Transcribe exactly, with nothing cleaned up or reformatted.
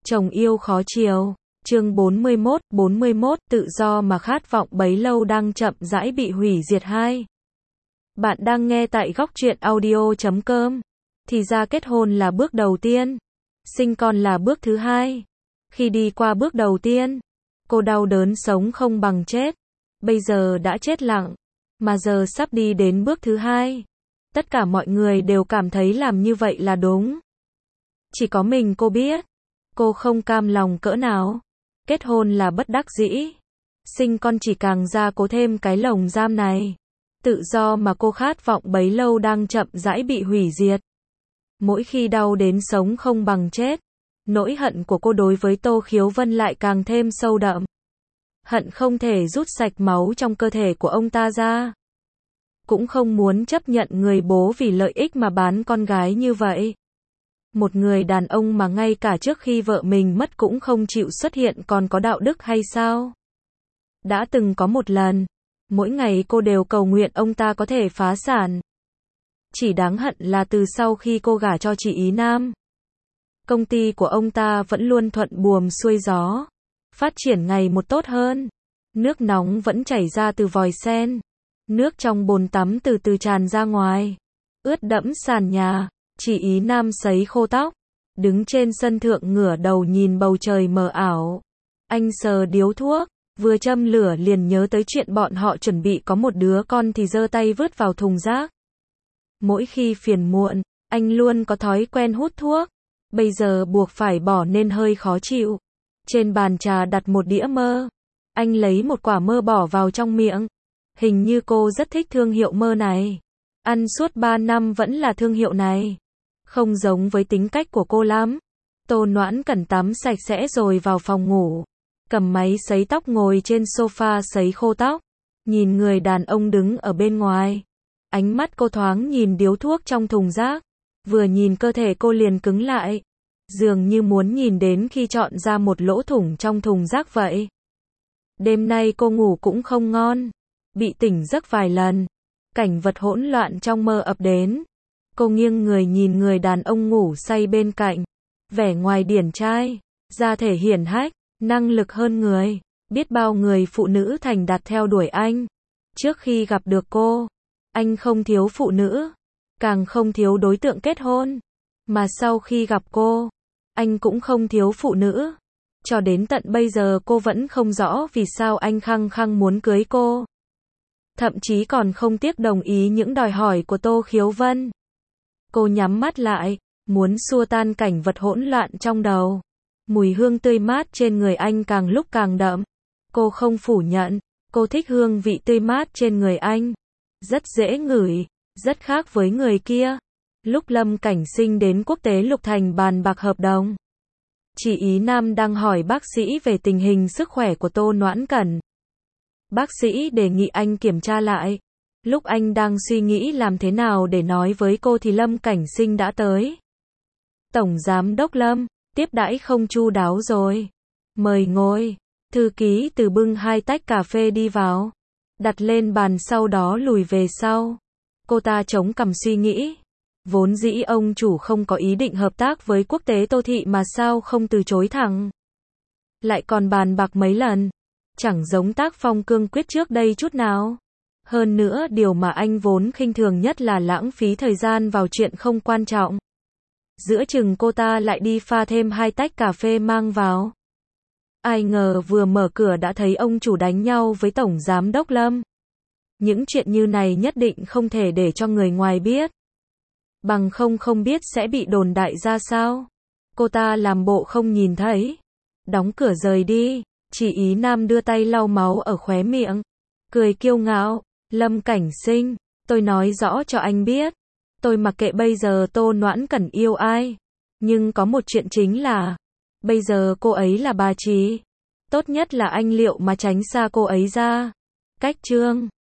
Chồng yêu khó chiều. Chương bốn mươi mốt, bốn mươi mốt, tự do mà khát vọng bấy lâu đang chậm rãi bị hủy diệt hai. Bạn đang nghe tại góc truyện audio chấm com. Thì ra kết hôn là bước đầu tiên, sinh con là bước thứ hai. Khi đi qua bước đầu tiên, cô đau đớn sống không bằng chết. Bây giờ đã chết lặng, mà giờ sắp đi đến bước thứ hai. Tất cả mọi người đều cảm thấy làm như vậy là đúng. Chỉ có mình cô biết, cô không cam lòng cỡ nào. Kết hôn là bất đắc dĩ, sinh con chỉ càng gia cố thêm cái lồng giam này. Tự do mà cô khát vọng bấy lâu đang chậm rãi bị hủy diệt. Mỗi khi đau đến sống không bằng chết, nỗi hận của cô đối với Tô Khiếu Vân lại càng thêm sâu đậm. Hận không thể rút sạch máu trong cơ thể của ông ta ra. Cũng không muốn chấp nhận người bố vì lợi ích mà bán con gái như vậy. Một người đàn ông mà ngay cả trước khi vợ mình mất cũng không chịu xuất hiện còn có đạo đức hay sao? Đã từng có một lần, mỗi ngày cô đều cầu nguyện ông ta có thể phá sản. Chỉ đáng hận là từ sau khi cô gả cho chị Ý Nam, công ty của ông ta vẫn luôn thuận buồm xuôi gió, phát triển ngày một tốt hơn. Nước nóng vẫn chảy ra từ vòi sen, nước trong bồn tắm từ từ tràn ra ngoài, ướt đẫm sàn nhà. Chị Ý Nam sấy khô tóc, đứng trên sân thượng ngửa đầu nhìn bầu trời mờ ảo. Anh sờ điếu thuốc, vừa châm lửa liền nhớ tới chuyện bọn họ chuẩn bị có một đứa con thì giơ tay vứt vào thùng rác. Mỗi khi phiền muộn, anh luôn có thói quen hút thuốc, bây giờ buộc phải bỏ nên hơi khó chịu. Trên bàn trà đặt một đĩa mơ, anh lấy một quả mơ bỏ vào trong miệng. Hình như cô rất thích thương hiệu mơ này, ăn suốt ba năm vẫn là thương hiệu này. Không giống với tính cách của cô lắm. Tô Noãn Cẩn tắm sạch sẽ rồi vào phòng ngủ, cầm máy sấy tóc ngồi trên sofa sấy khô tóc, nhìn người đàn ông đứng ở bên ngoài. Ánh mắt cô thoáng nhìn điếu thuốc trong thùng rác, vừa nhìn cơ thể cô liền cứng lại, dường như muốn nhìn đến khi chọn ra một lỗ thủng trong thùng rác vậy. Đêm nay cô ngủ cũng không ngon, bị tỉnh giấc vài lần, cảnh vật hỗn loạn trong mơ ập đến. Cô nghiêng người nhìn người đàn ông ngủ say bên cạnh, vẻ ngoài điển trai, da thể hiển hách, năng lực hơn người, biết bao người phụ nữ thành đạt theo đuổi anh. Trước khi gặp được cô, anh không thiếu phụ nữ, càng không thiếu đối tượng kết hôn, mà sau khi gặp cô, anh cũng không thiếu phụ nữ. Cho đến tận bây giờ cô vẫn không rõ vì sao anh khăng khăng muốn cưới cô. Thậm chí còn không tiếc đồng ý những đòi hỏi của Tô Khiếu Vân. Cô nhắm mắt lại, muốn xua tan cảnh vật hỗn loạn trong đầu. Mùi hương tươi mát trên người anh càng lúc càng đậm. Cô không phủ nhận, cô thích hương vị tươi mát trên người anh. Rất dễ ngửi, rất khác với người kia. Lúc Lâm Cảnh Sinh đến Quốc tế Lục Thành bàn bạc hợp đồng, chị Ý Nam đang hỏi bác sĩ về tình hình sức khỏe của Tô Noãn Cẩn. Bác sĩ đề nghị anh kiểm tra lại. Lúc anh đang suy nghĩ làm thế nào để nói với cô thì Lâm Cảnh Sinh đã tới. Tổng giám đốc Lâm, tiếp đãi không chu đáo rồi. Mời ngồi. Thư ký từ bưng hai tách cà phê đi vào, đặt lên bàn sau đó lùi về sau. Cô ta chống cằm suy nghĩ. Vốn dĩ ông chủ không có ý định hợp tác với Quốc tế Tô Thị mà sao không từ chối thẳng. Lại còn bàn bạc mấy lần. Chẳng giống tác phong cương quyết trước đây chút nào. Hơn nữa điều mà anh vốn khinh thường nhất là lãng phí thời gian vào chuyện không quan trọng. Giữa chừng cô ta lại đi pha thêm hai tách cà phê mang vào. Ai ngờ vừa mở cửa đã thấy ông chủ đánh nhau với Tổng Giám đốc Lâm. Những chuyện như này nhất định không thể để cho người ngoài biết. Bằng không không biết sẽ bị đồn đại ra sao. Cô ta làm bộ không nhìn thấy. Đóng cửa rời đi. Chị Ý Nam đưa tay lau máu ở khóe miệng, cười kiêu ngạo. Lâm Cảnh Sinh, tôi nói rõ cho anh biết, tôi mặc kệ bây giờ Tô Noãn Cẩn yêu ai, nhưng có một chuyện chính là, bây giờ cô ấy là bà Trí, tốt nhất là anh liệu mà tránh xa cô ấy ra. Cách chương